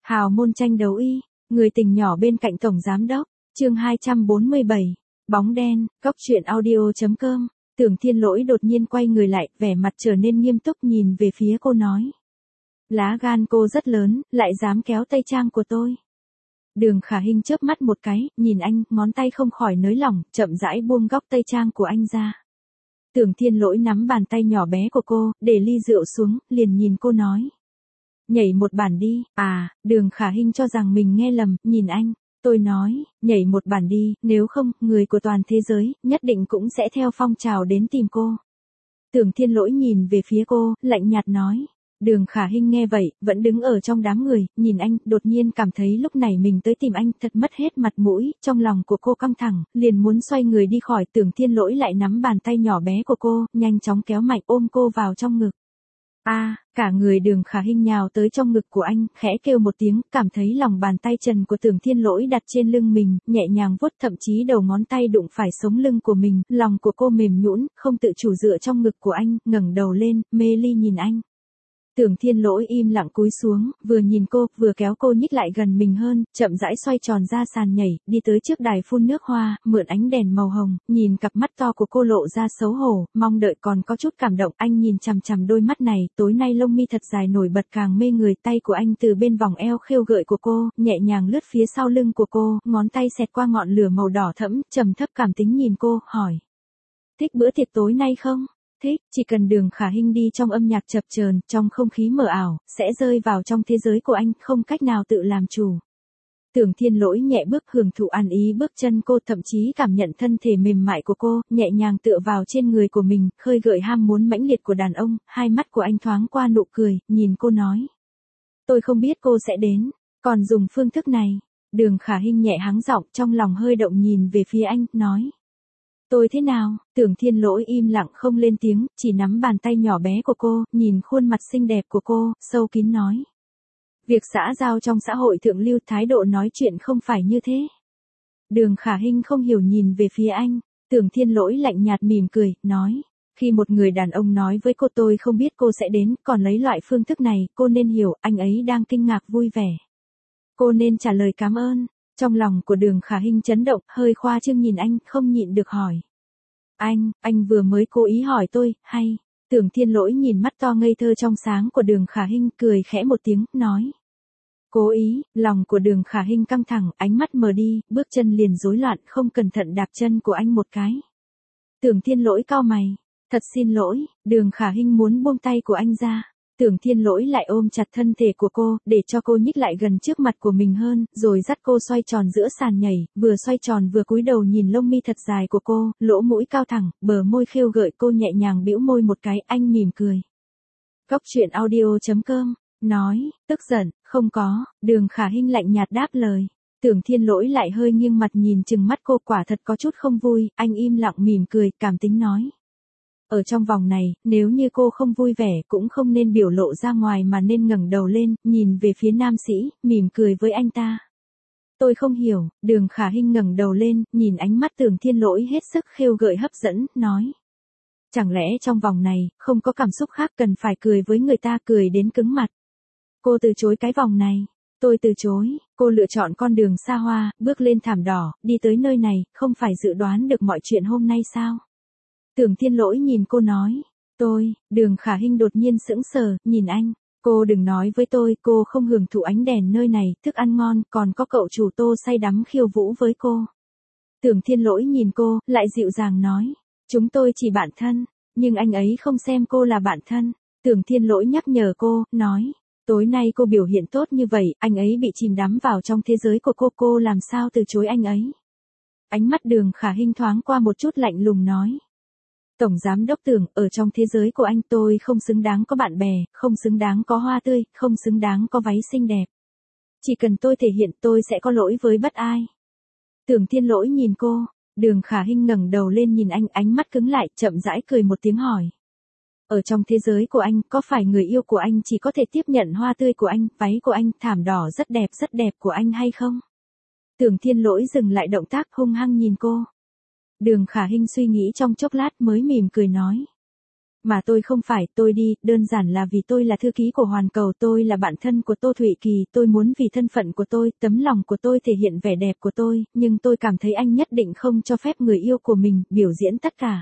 Hào môn tranh đấu y, người tình nhỏ bên cạnh tổng giám đốc, chương 247, bóng đen, cóc truyện audio.com. Tưởng Thiên Lỗi đột nhiên quay người lại, vẻ mặt trở nên nghiêm túc nhìn về phía cô nói. Lá gan cô rất lớn, lại dám kéo tay trang của tôi. Đường Khả Hinh chớp mắt một cái, nhìn anh, ngón tay không khỏi nới lỏng, chậm rãi buông góc tay trang của anh ra. Tưởng Thiên Lỗi nắm bàn tay nhỏ bé của cô, để ly rượu xuống, liền nhìn cô nói. Nhảy một bản đi, Đường Khả Hinh cho rằng mình nghe lầm, nhìn anh. Tôi nói, nhảy một bản đi, nếu không, người của toàn thế giới, nhất định cũng sẽ theo phong trào đến tìm cô. Tưởng Thiên Lỗi nhìn về phía cô, lạnh nhạt nói. Đường Khả Hinh nghe vậy, vẫn đứng ở trong đám người, nhìn anh, đột nhiên cảm thấy lúc này mình tới tìm anh, thật mất hết mặt mũi, trong lòng của cô căng thẳng, liền muốn xoay người đi khỏi. Tưởng Thiên Lỗi lại nắm bàn tay nhỏ bé của cô, nhanh chóng kéo mạnh ôm cô vào trong ngực. Cả người Đường Khả Hinh nhào tới trong ngực của anh, khẽ kêu một tiếng, cảm thấy lòng bàn tay trần của Tưởng Thiên Lỗi đặt trên lưng mình, nhẹ nhàng vuốt, thậm chí đầu ngón tay đụng phải sống lưng của mình, lòng của cô mềm nhũn, không tự chủ dựa trong ngực của anh, ngẩng đầu lên, mê ly nhìn anh. Tưởng Thiên Lỗi im lặng cúi xuống, vừa nhìn cô, vừa kéo cô nhích lại gần mình hơn, chậm rãi xoay tròn ra sàn nhảy, đi tới trước đài phun nước hoa, mượn ánh đèn màu hồng, nhìn cặp mắt to của cô lộ ra xấu hổ, mong đợi còn có chút cảm động. Anh nhìn chằm chằm đôi mắt này, tối nay lông mi thật dài nổi bật càng mê người. Tay của anh từ bên vòng eo khêu gợi của cô, nhẹ nhàng lướt phía sau lưng của cô, ngón tay xẹt qua ngọn lửa màu đỏ thẫm, trầm thấp cảm tính nhìn cô, hỏi. Thích bữa tiệc tối nay không? Thích, chỉ cần Đường Khả Hinh đi trong âm nhạc chập chờn, trong không khí mờ ảo, sẽ rơi vào trong thế giới của anh, không cách nào tự làm chủ. Tưởng Thiên Lỗi nhẹ bước hưởng thụ ăn ý bước chân cô, thậm chí cảm nhận thân thể mềm mại của cô, nhẹ nhàng tựa vào trên người của mình, khơi gợi ham muốn mãnh liệt của đàn ông. Hai mắt của anh thoáng qua nụ cười, nhìn cô nói. Tôi không biết cô sẽ đến, còn dùng phương thức này. Đường Khả Hinh nhẹ hắng giọng, trong lòng hơi động nhìn về phía anh, nói. Tôi thế nào? Tưởng Thiên Lỗi im lặng không lên tiếng, chỉ nắm bàn tay nhỏ bé của cô, nhìn khuôn mặt xinh đẹp của cô, sâu kín nói. Việc xã giao trong xã hội thượng lưu, thái độ nói chuyện không phải như thế. Đường Khả Hinh không hiểu nhìn về phía anh, Tưởng Thiên Lỗi lạnh nhạt mỉm cười, nói. Khi một người đàn ông nói với cô tôi không biết cô sẽ đến, còn lấy loại phương thức này, cô nên hiểu, anh ấy đang kinh ngạc vui vẻ. Cô nên trả lời cảm ơn. Trong lòng của Đường Khả Hinh chấn động, hơi khoa trương nhìn anh, không nhịn được hỏi. Anh vừa mới cố ý hỏi tôi, hay? Tưởng Thiên Lỗi nhìn mắt to ngây thơ trong sáng của Đường Khả Hinh, cười khẽ một tiếng, nói. Cố ý. Lòng của Đường Khả Hinh căng thẳng, ánh mắt mờ đi, bước chân liền rối loạn, không cẩn thận đạp chân của anh một cái. Tưởng Thiên Lỗi cau mày. Thật xin lỗi. Đường Khả Hinh muốn buông tay của anh ra. Tưởng Thiên Lỗi lại ôm chặt thân thể của cô, để cho cô nhích lại gần trước mặt của mình hơn, rồi dắt cô xoay tròn giữa sàn nhảy, vừa xoay tròn vừa cúi đầu nhìn lông mi thật dài của cô, lỗ mũi cao thẳng, bờ môi khêu gợi. Cô nhẹ nhàng bĩu môi một cái, anh mỉm cười. Cóc truyện audio.com, nói, tức giận, không có. Đường Khả Hinh lạnh nhạt đáp lời. Tưởng Thiên Lỗi lại hơi nghiêng mặt nhìn chừng mắt cô, quả thật có chút không vui, anh im lặng mỉm cười, cảm tính nói. Ở trong vòng này, nếu như cô không vui vẻ cũng không nên biểu lộ ra ngoài mà nên ngẩng đầu lên, nhìn về phía nam sĩ, mỉm cười với anh ta. Tôi không hiểu. Đường Khả Hinh ngẩng đầu lên, nhìn ánh mắt Tưởng Thiên Lỗi hết sức khêu gợi hấp dẫn, nói. Chẳng lẽ trong vòng này, không có cảm xúc khác cần phải cười với người ta, cười đến cứng mặt. Cô từ chối cái vòng này. Tôi từ chối. Cô lựa chọn con đường xa hoa, bước lên thảm đỏ, đi tới nơi này, không phải dự đoán được mọi chuyện hôm nay sao? Tưởng Thiên Lỗi nhìn cô nói. Đường Khả Hinh đột nhiên sững sờ, nhìn anh. Cô đừng nói với tôi, cô không hưởng thụ ánh đèn nơi này, thức ăn ngon, còn có cậu chủ Tô say đắm khiêu vũ với cô. Tưởng Thiên Lỗi nhìn cô, lại dịu dàng nói. Chúng tôi chỉ bạn thân, nhưng anh ấy không xem cô là bạn thân. Tưởng Thiên Lỗi nhắc nhở cô, nói. Tối nay cô biểu hiện tốt như vậy, anh ấy bị chìm đắm vào trong thế giới của cô làm sao từ chối anh ấy. Ánh mắt Đường Khả Hinh thoáng qua một chút lạnh lùng nói. Tổng giám đốc Tưởng, ở trong thế giới của anh tôi không xứng đáng có bạn bè, không xứng đáng có hoa tươi, không xứng đáng có váy xinh đẹp. Chỉ cần tôi thể hiện tôi sẽ có lỗi với bất ai. Tưởng Thiên Lỗi nhìn cô, Đường Khả Hinh ngẩng đầu lên nhìn anh, ánh mắt cứng lại, chậm rãi cười một tiếng hỏi. Ở trong thế giới của anh, có phải người yêu của anh chỉ có thể tiếp nhận hoa tươi của anh, váy của anh, thảm đỏ rất đẹp của anh hay không? Tưởng Thiên Lỗi dừng lại động tác, hung hăng nhìn cô. Đường Khả Hinh suy nghĩ trong chốc lát mới mỉm cười nói. Mà tôi không phải, tôi đi, đơn giản là vì tôi là thư ký của Hoàn Cầu, tôi là bạn thân của Tô Thụy Kỳ, tôi muốn vì thân phận của tôi, tấm lòng của tôi thể hiện vẻ đẹp của tôi, nhưng tôi cảm thấy anh nhất định không cho phép người yêu của mình biểu diễn tất cả.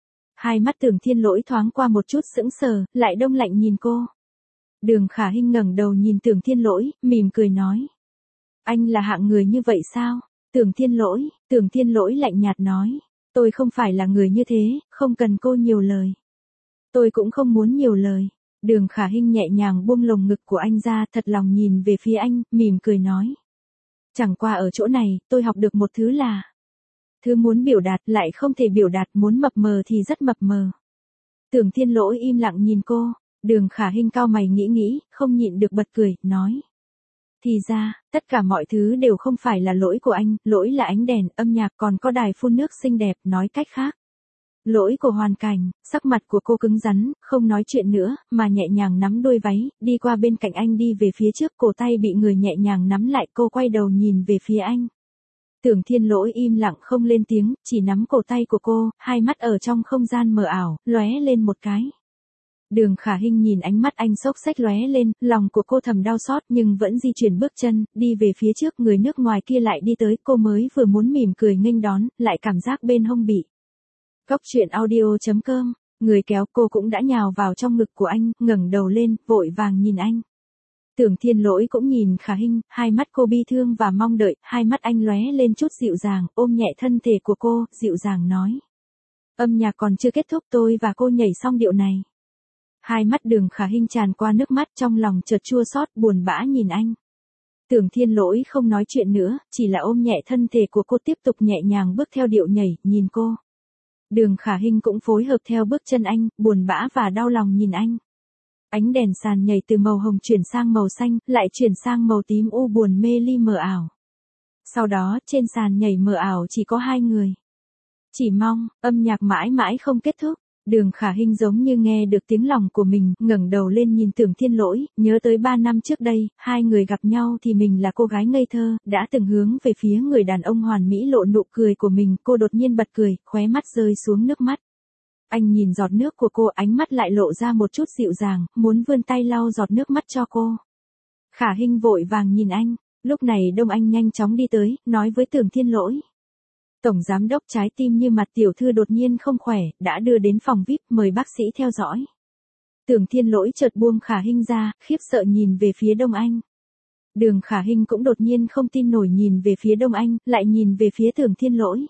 Hai mắt Tưởng Thiên Lỗi thoáng qua một chút sững sờ, lại đông lạnh nhìn cô. Đường Khả Hinh ngẩng đầu nhìn Tưởng Thiên Lỗi, mỉm cười nói. Anh là hạng người như vậy sao? Tưởng Thiên Lỗi lạnh nhạt nói. Tôi không phải là người như thế, không cần cô nhiều lời. Tôi cũng không muốn nhiều lời. Đường Khả Hinh nhẹ nhàng buông lồng ngực của anh ra, thật lòng nhìn về phía anh, mỉm cười nói. Chẳng qua ở chỗ này, tôi học được một thứ là. Thứ muốn biểu đạt lại không thể biểu đạt, muốn mập mờ thì rất mập mờ. Tưởng Thiên Lỗi im lặng nhìn cô. Đường Khả Hinh cau mày nghĩ, không nhịn được bật cười, nói. Thì ra, tất cả mọi thứ đều không phải là lỗi của anh, lỗi là ánh đèn, âm nhạc còn có đài phun nước xinh đẹp, nói cách khác. Lỗi của hoàn cảnh. Sắc mặt của cô cứng rắn, không nói chuyện nữa, mà nhẹ nhàng nắm đuôi váy, đi qua bên cạnh anh đi về phía trước, cổ tay bị người nhẹ nhàng nắm lại, cô quay đầu nhìn về phía anh. Tưởng Thiên Lỗi im lặng không lên tiếng, chỉ nắm cổ tay của cô, hai mắt ở trong không gian mờ ảo, lóe lên một cái. Đường Khả Hinh nhìn ánh mắt anh xốc xách lóe lên, lòng của cô thầm đau xót nhưng vẫn di chuyển bước chân, đi về phía trước, người nước ngoài kia lại đi tới, cô mới vừa muốn mỉm cười nghênh đón, lại cảm giác bên hông bị. Cóc truyện audio.com, người kéo cô cũng đã nhào vào trong ngực của anh, ngẩng đầu lên, vội vàng nhìn anh. Tưởng Thiên Lỗi cũng nhìn Khả Hinh, hai mắt cô bi thương và mong đợi, hai mắt anh lóe lên chút dịu dàng, ôm nhẹ thân thể của cô, dịu dàng nói. Âm nhạc còn chưa kết thúc, tôi và cô nhảy xong điệu này. Hai mắt Đường Khả Hinh tràn qua nước mắt, trong lòng chợt chua xót, buồn bã nhìn anh. Tưởng Thiên Lỗi không nói chuyện nữa, chỉ là ôm nhẹ thân thể của cô, tiếp tục nhẹ nhàng bước theo điệu nhảy, nhìn cô. Đường Khả Hinh cũng phối hợp theo bước chân anh, buồn bã và đau lòng nhìn anh. Ánh đèn sàn nhảy từ màu hồng chuyển sang màu xanh, lại chuyển sang màu tím u buồn mê ly mờ ảo. Sau đó, trên sàn nhảy mờ ảo chỉ có hai người. Chỉ mong, âm nhạc mãi mãi không kết thúc. Đường Khả Hinh giống như nghe được tiếng lòng của mình, ngẩng đầu lên nhìn Tưởng Thiên Lỗi, nhớ tới 3 năm trước đây, hai người gặp nhau thì mình là cô gái ngây thơ, đã từng hướng về phía người đàn ông hoàn mỹ lộ nụ cười của mình, cô đột nhiên bật cười, khóe mắt rơi xuống nước mắt. Anh nhìn giọt nước của cô, ánh mắt lại lộ ra một chút dịu dàng, muốn vươn tay lau giọt nước mắt cho cô. Khả Hinh vội vàng nhìn anh, lúc này Đông Anh nhanh chóng đi tới, nói với Tưởng Thiên Lỗi. Tổng giám đốc trái tim như mặt tiểu thư đột nhiên không khỏe, đã đưa đến phòng VIP, mời bác sĩ theo dõi. Tưởng Thiên Lỗi chợt buông Khả Hinh ra, khiếp sợ nhìn về phía Đông Anh. Đường Khả Hinh cũng đột nhiên không tin nổi nhìn về phía Đông Anh, lại nhìn về phía Tưởng Thiên Lỗi.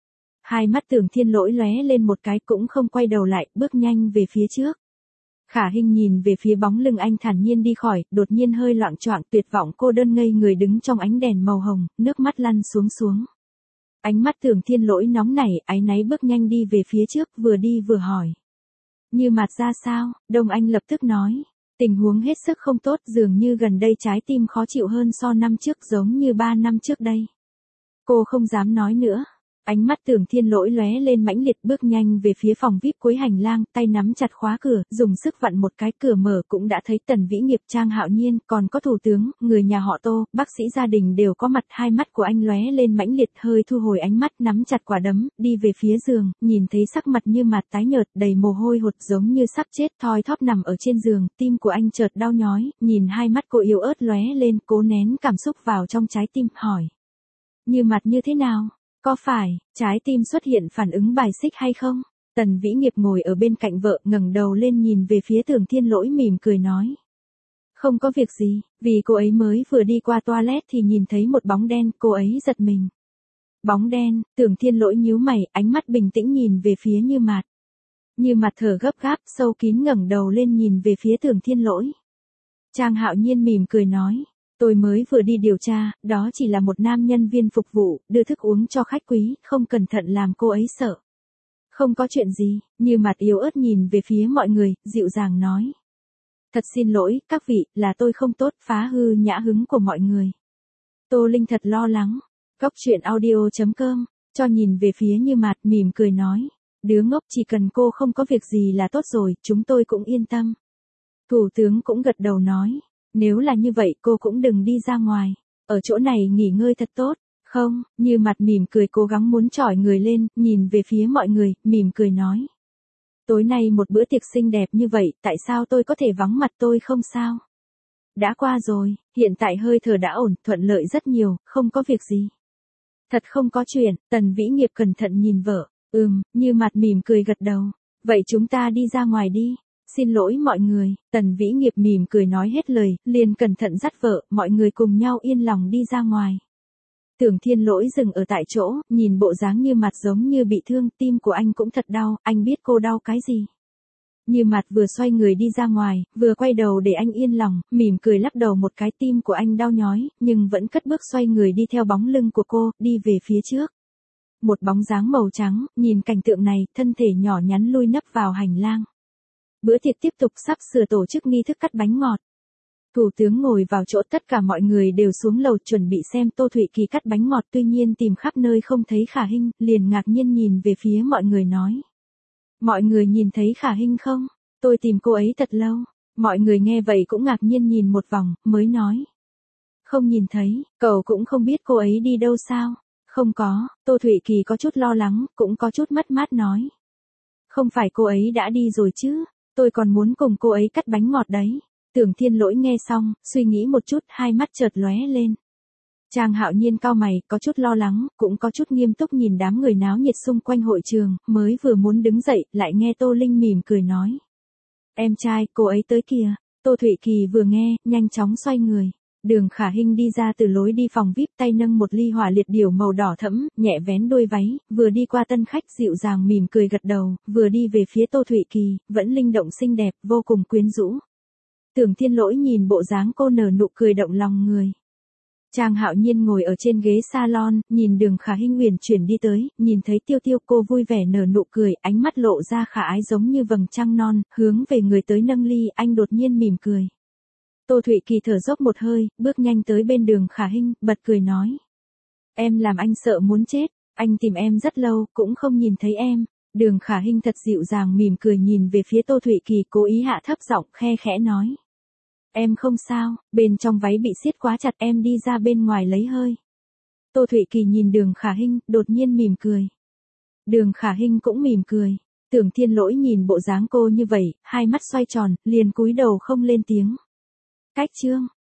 Hai mắt Tưởng Thiên Lỗi lóe lên một cái, cũng không quay đầu lại, bước nhanh về phía trước. Khả Hinh nhìn về phía bóng lưng anh thản nhiên đi khỏi, đột nhiên hơi loạng choạng, tuyệt vọng cô đơn ngây người đứng trong ánh đèn màu hồng, nước mắt lăn xuống. Ánh mắt Tưởng Thiên Lỗi nóng nảy, áy náy bước nhanh đi về phía trước, vừa đi vừa hỏi. Như mặt ra sao? Đông Anh lập tức nói. Tình huống hết sức không tốt, dường như gần đây trái tim khó chịu hơn so năm trước, giống như 3 năm trước đây. Cô không dám nói nữa. Ánh mắt Tưởng Thiên Lỗi lóe lên mãnh liệt, bước nhanh về phía phòng VIP cuối hành lang, tay nắm chặt khóa cửa, dùng sức vặn một cái, cửa mở, cũng đã thấy Tần Vĩ Nghiệp, Trang Hạo Nhiên, còn có thủ tướng, người nhà họ Tô, bác sĩ gia đình đều có mặt. Hai mắt của anh lóe lên mãnh liệt, hơi thu hồi ánh mắt, nắm chặt quả đấm, đi về phía giường, nhìn thấy sắc mặt như mặt tái nhợt, đầy mồ hôi hột, giống như sắp chết, thoi thóp nằm ở trên giường, tim của anh chợt đau nhói, nhìn hai mắt cô yếu ớt lóe lên, cố nén cảm xúc vào trong trái tim, hỏi. Như mặt như thế nào? Có phải, trái tim xuất hiện phản ứng bài xích hay không? Tần Vĩ Nghiệp ngồi ở bên cạnh vợ, ngẩng đầu lên nhìn về phía Tưởng Thiên Lỗi, mỉm cười nói. Không có việc gì, vì cô ấy mới vừa đi qua toilet thì nhìn thấy một bóng đen, cô ấy giật mình. Bóng đen, Tưởng Thiên Lỗi nhíu mày, ánh mắt bình tĩnh nhìn về phía Như Mạt. Như Mạt thở gấp gáp, sâu kín ngẩng đầu lên nhìn về phía Tưởng Thiên Lỗi. Trang Hạo Nhiên mỉm cười nói. Tôi mới vừa đi điều tra, đó chỉ là một nam nhân viên phục vụ, đưa thức uống cho khách quý, không cẩn thận làm cô ấy sợ. Không có chuyện gì, Như Mạt yếu ớt nhìn về phía mọi người, dịu dàng nói. Thật xin lỗi, các vị, là tôi không tốt, phá hư nhã hứng của mọi người. Tô Linh thật lo lắng. Cóc truyện audio.com, cho nhìn về phía Như Mạt, mỉm cười nói. Đứa ngốc, chỉ cần cô không có việc gì là tốt rồi, chúng tôi cũng yên tâm. Thủ tướng cũng gật đầu nói. Nếu là như vậy cô cũng đừng đi ra ngoài, ở chỗ này nghỉ ngơi thật tốt. Không, Như Mặt mỉm cười, cố gắng muốn chỏi người lên, nhìn về phía mọi người, mỉm cười nói. Tối nay một bữa tiệc xinh đẹp như vậy, tại sao tôi có thể vắng mặt tôi không sao? Đã qua rồi, hiện tại hơi thở đã ổn, thuận lợi rất nhiều, không có việc gì. Thật không có chuyện, Tần Vĩ Nghiệp cẩn thận nhìn vợ, Như Mặt mỉm cười gật đầu. Vậy chúng ta đi ra ngoài đi. Xin lỗi mọi người, Tần Vĩ Nghiệp mỉm cười nói hết lời, liền cẩn thận dắt vợ, mọi người cùng nhau yên lòng đi ra ngoài. Tưởng Thiên Lỗi dừng ở tại chỗ, nhìn bộ dáng Như Mặt giống như bị thương, tim của anh cũng thật đau, anh biết cô đau cái gì. Như Mặt vừa xoay người đi ra ngoài, vừa quay đầu để anh yên lòng, mỉm cười lắc đầu một cái, tim của anh đau nhói, nhưng vẫn cất bước xoay người đi theo bóng lưng của cô, đi về phía trước. Một bóng dáng màu trắng, nhìn cảnh tượng này, thân thể nhỏ nhắn lui nấp vào hành lang. Bữa tiệc tiếp tục, sắp sửa tổ chức nghi thức cắt bánh ngọt. Thủ tướng ngồi vào chỗ, tất cả mọi người đều xuống lầu chuẩn bị xem Tô Thụy Kỳ cắt bánh ngọt, tuy nhiên tìm khắp nơi không thấy Khả Hinh, liền ngạc nhiên nhìn về phía mọi người nói. Mọi người nhìn thấy Khả Hinh không? Tôi tìm cô ấy thật lâu. Mọi người nghe vậy cũng ngạc nhiên nhìn một vòng, mới nói. Không nhìn thấy, cậu cũng không biết cô ấy đi đâu sao? Không có, Tô Thụy Kỳ có chút lo lắng, cũng có chút mất mát nói. Không phải cô ấy đã đi rồi chứ, tôi còn muốn cùng cô ấy cắt bánh ngọt đấy. Tưởng Thiên Lỗi nghe xong, suy nghĩ một chút, hai mắt chợt lóe lên. Trang Hạo Nhiên cau mày, có chút lo lắng, cũng có chút nghiêm túc nhìn đám người náo nhiệt xung quanh hội trường, mới vừa muốn đứng dậy, lại nghe Tô Linh mỉm cười nói. Em trai, cô ấy tới kìa. Tô Thụy Kỳ vừa nghe, nhanh chóng xoay người. Đường Khả Hinh đi ra từ lối đi phòng VIP, tay nâng một ly hỏa liệt điểu màu đỏ thẫm, nhẹ vén đuôi váy, vừa đi qua tân khách dịu dàng mỉm cười gật đầu, vừa đi về phía Tô Thụy Kỳ, vẫn linh động xinh đẹp, vô cùng quyến rũ. Tưởng Thiên Lỗi nhìn bộ dáng cô nở nụ cười động lòng người. Trang Hạo Nhiên ngồi ở trên ghế salon, nhìn Đường Khả Hinh uyển chuyển đi tới, nhìn thấy Tiêu Tiêu, cô vui vẻ nở nụ cười, ánh mắt lộ ra khả ái giống như vầng trăng non, hướng về người tới nâng ly, anh đột nhiên mỉm cười. Tô Thụy Kỳ thở dốc một hơi, bước nhanh tới bên Đường Khả Hinh, bật cười nói. Em làm anh sợ muốn chết, anh tìm em rất lâu, cũng không nhìn thấy em. Đường Khả Hinh thật dịu dàng mỉm cười nhìn về phía Tô Thụy Kỳ, cố ý hạ thấp giọng, khe khẽ nói. Em không sao, bên trong váy bị siết quá chặt, em đi ra bên ngoài lấy hơi. Tô Thụy Kỳ nhìn Đường Khả Hinh, đột nhiên mỉm cười. Đường Khả Hinh cũng mỉm cười. Tưởng Thiên Lỗi nhìn bộ dáng cô như vậy, hai mắt xoay tròn, liền cúi đầu không lên tiếng. Cách chương